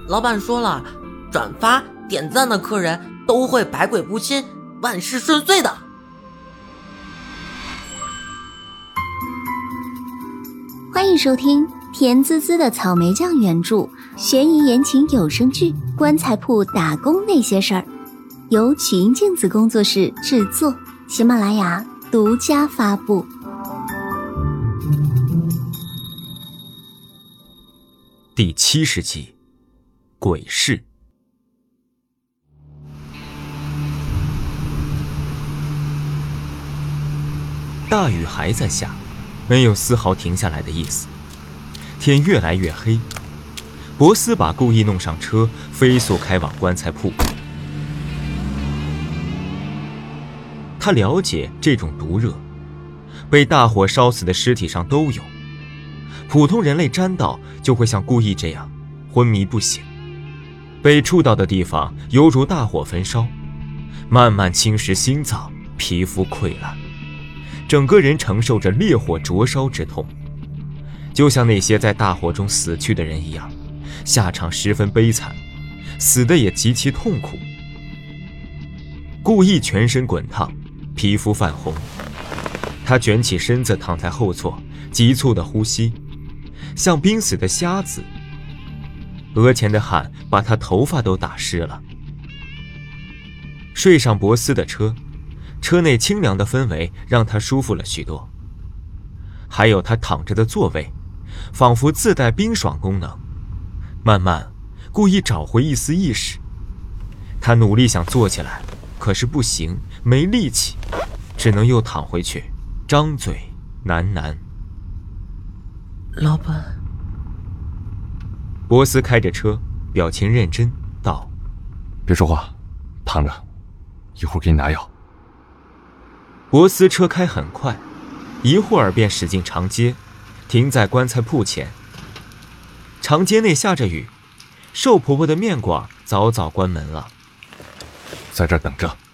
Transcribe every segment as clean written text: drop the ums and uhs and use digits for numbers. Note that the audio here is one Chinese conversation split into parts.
老板说了，转发点赞的客人都会百鬼不侵，万事顺遂的。 欢迎收听甜滋滋的草莓酱原著悬疑言情有声剧《棺材铺打工那些事儿》，由曲音镜子工作室制作，喜马拉雅独家发布。 第70集，鬼市。大雨还在下，没有丝毫停下来的意思。天越来越黑，博斯把顾意弄上车，飞速开往棺材铺。他了解这种毒热，被大火烧死的尸体上都有。普通人类沾到就会像顾意这样昏迷不醒，被触到的地方犹如大火焚烧，慢慢侵蚀心脏，皮肤溃烂，整个人承受着烈火灼烧之痛，就像那些在大火中死去的人一样，下场十分悲惨，死的也极其痛苦。顾意全身滚烫，皮肤泛红，他卷起身子躺在后座，急促的呼吸，像濒死的瞎子。额前的汗把他头发都打湿了。睡上博斯的车，车内清凉的氛围让他舒服了许多，还有他躺着的座位仿佛自带冰爽功能。慢慢顾意找回一丝意识，他努力想坐起来，可是不行，没力气，只能又躺回去，张嘴喃喃。 老板。 博斯开着车，表情认真道： 别说话，躺着，一会儿给你拿药。 博斯车开很快，一会儿便驶进长街，停在棺材铺前。长街内下着雨，瘦婆婆的面馆早早关门了。 在这儿等着。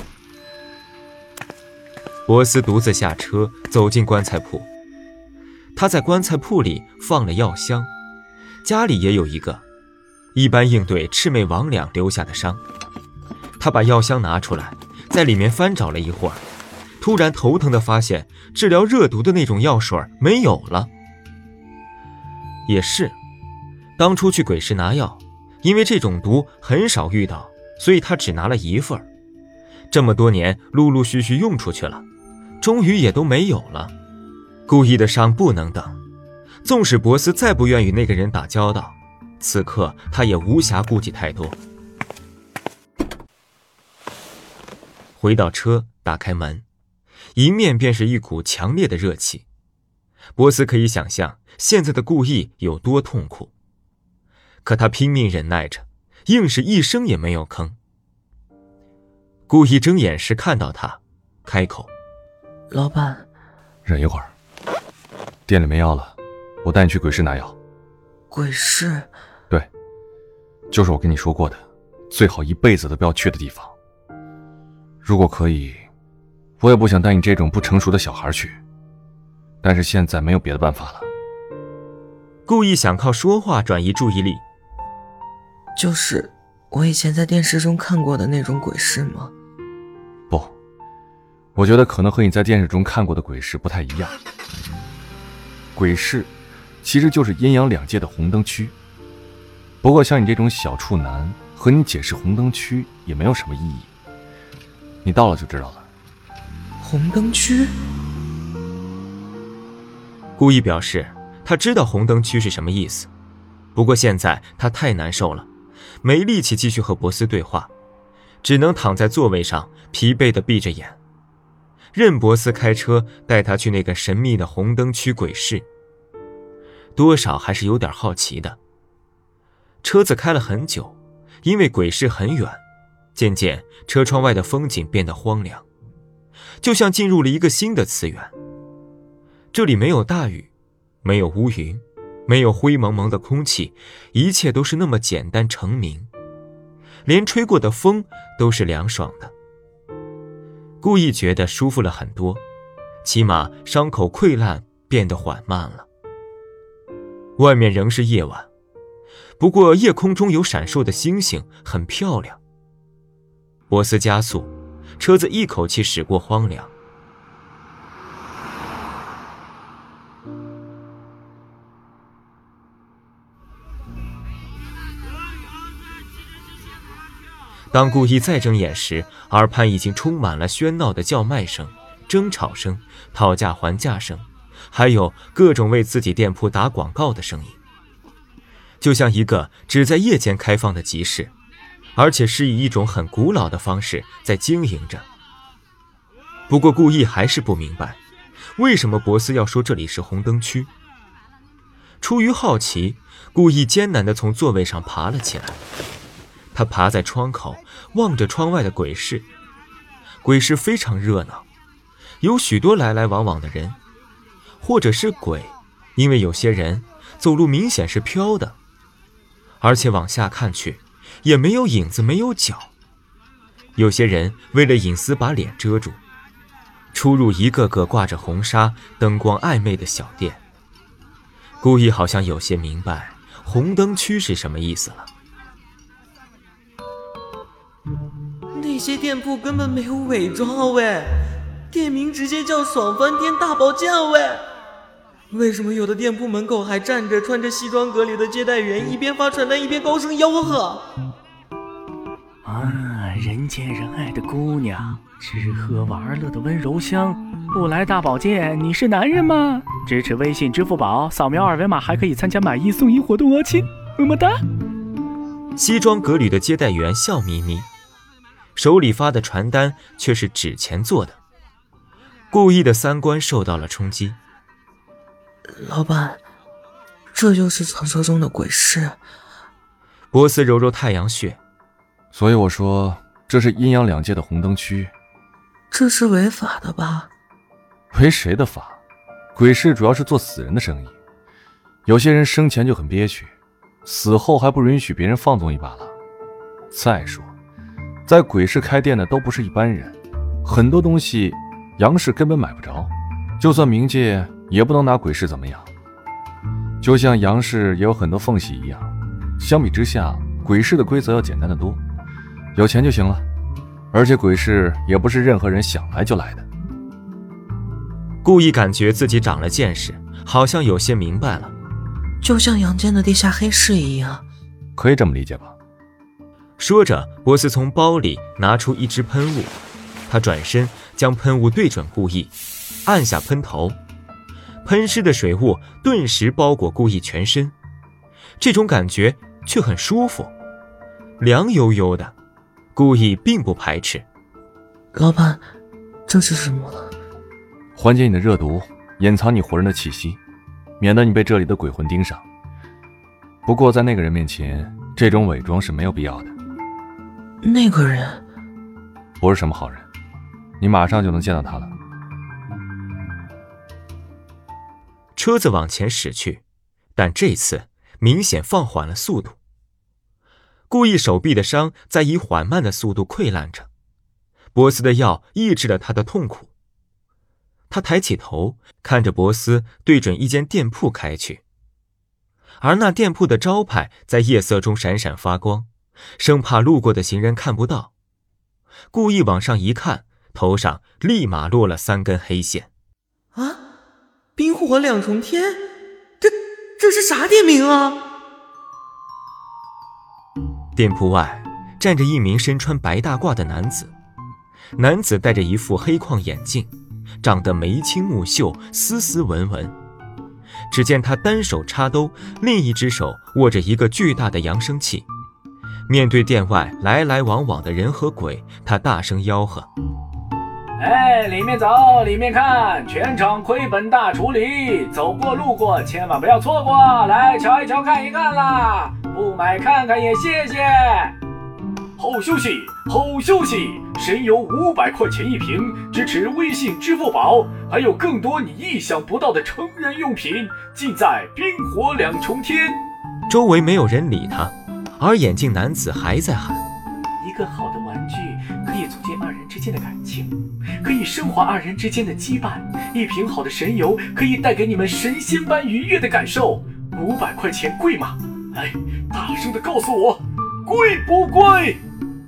博斯独自下车，走进棺材铺。他在棺材铺里放了药箱，家里也有一个，一般应对魑魅魍魉留下的伤。他把药箱拿出来，在里面翻找了一会儿，突然头疼地发现治疗热毒的那种药水没有了。也是，当初去鬼市拿药，因为这种毒很少遇到，所以他只拿了一份。这么多年陆陆续续用出去了，终于也都没有了。顾意的伤不能等，纵使博斯再不愿与那个人打交道，此刻他也无暇顾及太多。回到车，打开门，迎面便是一股强烈的热气。博斯可以想象现在的顾意有多痛苦，可他拼命忍耐着，硬是一声也没有吭。顾意睁眼时看到他，开口： 老板。 忍一会儿，店里没药了，我带你去鬼市拿药。 鬼市？ 对，就是我跟你说过的，最好一辈子都不要去的地方。如果可以，我也不想带你这种不成熟的小孩去，但是现在没有别的办法了。 故意想靠说话转移注意力。 就是我以前在电视中看过的那种鬼市吗？ 不，我觉得可能和你在电视中看过的鬼市不太一样。鬼市其实就是阴阳两界的红灯区，不过像你这种小处男，和你解释红灯区也没有什么意义，你到了就知道了。 红灯区？ 故意表示他知道红灯区是什么意思，不过现在他太难受了，没力气继续和博斯对话，只能躺在座位上疲惫地闭着眼，任博斯开车带他去那个神秘的红灯区鬼市。多少还是有点好奇的。车子开了很久，因为鬼市很远，渐渐车窗外的风景变得荒凉，就像进入了一个新的次元。这里没有大雨，没有乌云，没有灰蒙蒙的空气，一切都是那么简单澄明，连吹过的风都是凉爽的。故意觉得舒服了很多，起码伤口溃烂变得缓慢了。外面仍是夜晚， 不过夜空中有闪烁的星星，很漂亮。波斯加速，车子一口气驶过荒凉。当顾意再睁眼时，耳畔已经充满了喧闹的叫卖声、争吵声、讨价还价声，还有各种为自己店铺打广告的声音，就像一个只在夜间开放的集市，而且是以一种很古老的方式在经营着。不过顾意还是不明白，为什么博斯要说这里是红灯区。出于好奇，顾意艰难地从座位上爬了起来。他爬在窗口，望着窗外的鬼市。鬼市非常热闹，有许多来来往往的人，或者是鬼，因为有些人走路明显是飘的，而且往下看去也没有影子，没有脚。有些人为了隐私把脸遮住，出入一个个挂着红纱、灯光暧昧的小店。顾意好像有些明白红灯区是什么意思了。 那些店铺根本没有伪装喂，店名直接叫爽翻天大保价喂。为什么有的店铺门口还站着穿着西装革履的接待员，一边发传单一边高声吆喝？ 人见人爱的姑娘，吃喝玩乐的温柔乡，不来大保健你是男人吗？支持微信支付宝，扫描二维码还可以参加买一送一活动哦，亲，么么哒。 西装革履的接待员笑眯眯，手里发的传单却是纸钱做的。顾意的三观受到了冲击。 老板，这就是传说中的鬼市。 波斯揉揉太阳穴。 所以我说这是阴阳两界的红灯区。 这是违法的吧？ 违谁的法？鬼市主要是做死人的生意，有些人生前就很憋屈，死后还不允许别人放纵一把了。再说在鬼市开店的都不是一般人，很多东西杨氏根本买不着，就算冥界也不能拿鬼市怎么样。就像杨氏也有很多缝隙一样，相比之下鬼市的规则要简单得多，有钱就行了，而且鬼市也不是任何人想来就来的。 顾意感觉自己长了见识，好像有些明白了。 就像阳间的地下黑市一样， 可以这么理解吧？ 说着，波斯从包里拿出一支喷雾，他转身将喷雾对准顾意，按下喷头，喷湿的水雾顿时包裹顾意全身，这种感觉却很舒服，凉悠悠的。顾意并不排斥。 老板，这是什么了？ 缓解你的热毒，掩藏你活人的气息，免得你被这里的鬼魂盯上。不过在那个人面前，这种伪装是没有必要的。 那个人不是什么好人，你马上就能见到他了。 车子往前驶去，但这次明显放缓了速度。顾意手臂的伤在以缓慢的速度溃烂着，波斯的药抑制了他的痛苦。他抬起头，看着博斯对准一间店铺开去，而那店铺的招牌在夜色中闪闪发光，生怕路过的行人看不到。故意往上一看，头上立马落了3根黑线。 啊，冰火两重天，这是啥店名啊？ 店铺外站着一名身穿白大褂的男子，男子戴着一副黑框眼镜，长得眉清目秀，斯斯文文。只见他单手插兜，另一只手握着一个巨大的扬声器。面对店外来来往往的人和鬼，他大声吆喝： 哎，里面走，里面看，全场亏本大处理，走过路过千万不要错过，来瞧一瞧看一看啦，不买看看也谢谢。好消息，好消息，神油500块钱一瓶，支持微信支付宝，还有更多你意想不到的成人用品，尽在冰火两重天。 周围没有人理他，而眼镜男子还在喊： 一个好的玩具可以组建2人之间的感情，可以升华2人之间的羁绊，一瓶好的神油可以带给你们神仙般愉悦的感受。500块钱贵吗？ 来，大声的告诉我，贵不贵？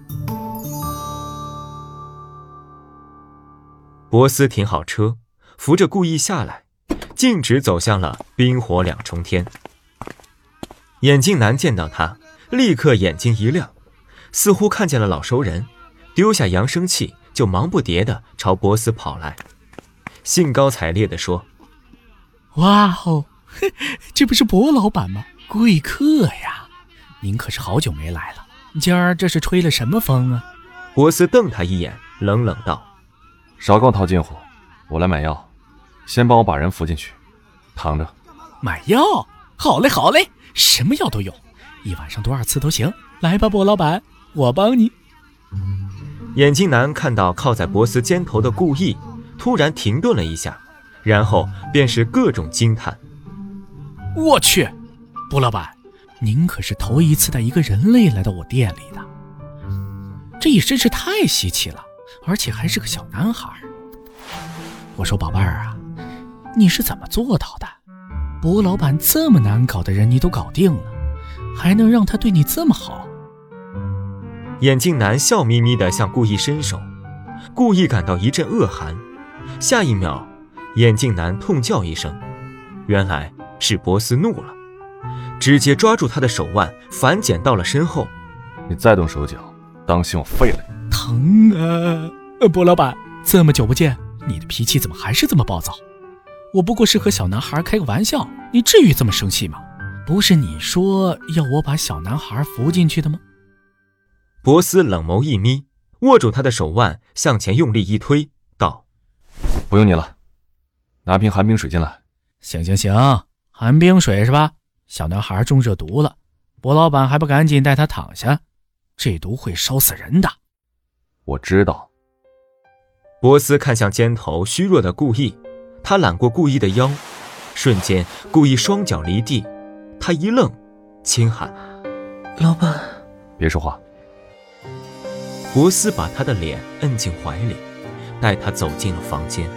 博斯停好车，扶着顾意下来，径直走向了冰火两重天。眼镜男见到他，立刻眼睛一亮，似乎看见了老熟人，丢下扬声器，就忙不迭地朝博斯跑来，兴高采烈地说： 哇哦，这不是博老板吗？贵客呀，您可是好久没来了，今儿这是吹了什么风啊？ 博斯瞪他一眼，冷冷道： 少跟我套近乎，我来买药，先帮我把人扶进去，躺着。 买药？好嘞好嘞，什么药都有，一晚上多少次都行。来吧，博老板，我帮你。 眼镜男看到靠在博斯肩头的顾意，突然停顿了一下，然后便是各种惊叹。 我去，博老板，您可是头一次带一个人类来到我店里的，这也真是太稀奇了，而且还是个小男孩。我说宝贝儿啊，你是怎么做到的？博老板这么难搞的人你都搞定了，还能让他对你这么好？ 眼镜男笑眯眯地向顾意伸手，顾意感到一阵恶寒，下一秒眼镜男痛叫一声，原来是博斯怒了，直接抓住他的手腕反剪到了身后。 你再动手脚，当心我废了你！ 疼啊！博老板，这么久不见，你的脾气怎么还是这么暴躁？我不过是和小男孩开个玩笑，你至于这么生气吗？不是你说要我把小男孩扶进去的吗？ 博斯冷眸一眯，握住他的手腕向前用力一推，道： 不用你了，拿瓶寒冰水进来。 行行行，寒冰水是吧？小男孩中热毒了，博老板还不赶紧带他躺下，这毒会烧死人的。 我知道。 博斯看向肩头虚弱的顾意，他揽过顾意的腰，瞬间顾意双脚离地，他一愣，轻喊： 老板。 别说话。 博斯把他的脸摁进怀里，带他走进了房间。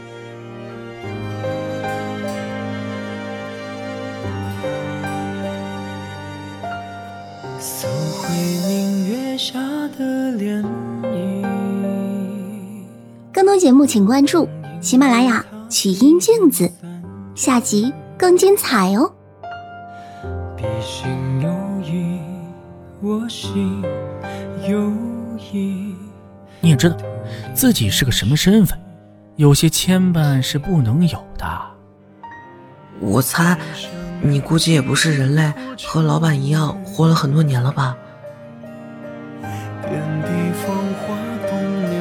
搜回明月下的涟漪。 更多节目请关注喜马拉雅曲音镜子，下集更精彩哦。 笔心有意，我心有意。 你也知道自己是个什么身份，有些牵绊是不能有的。 我猜你估计也不是人类，和老板一样活了很多年了吧。遍地芳华动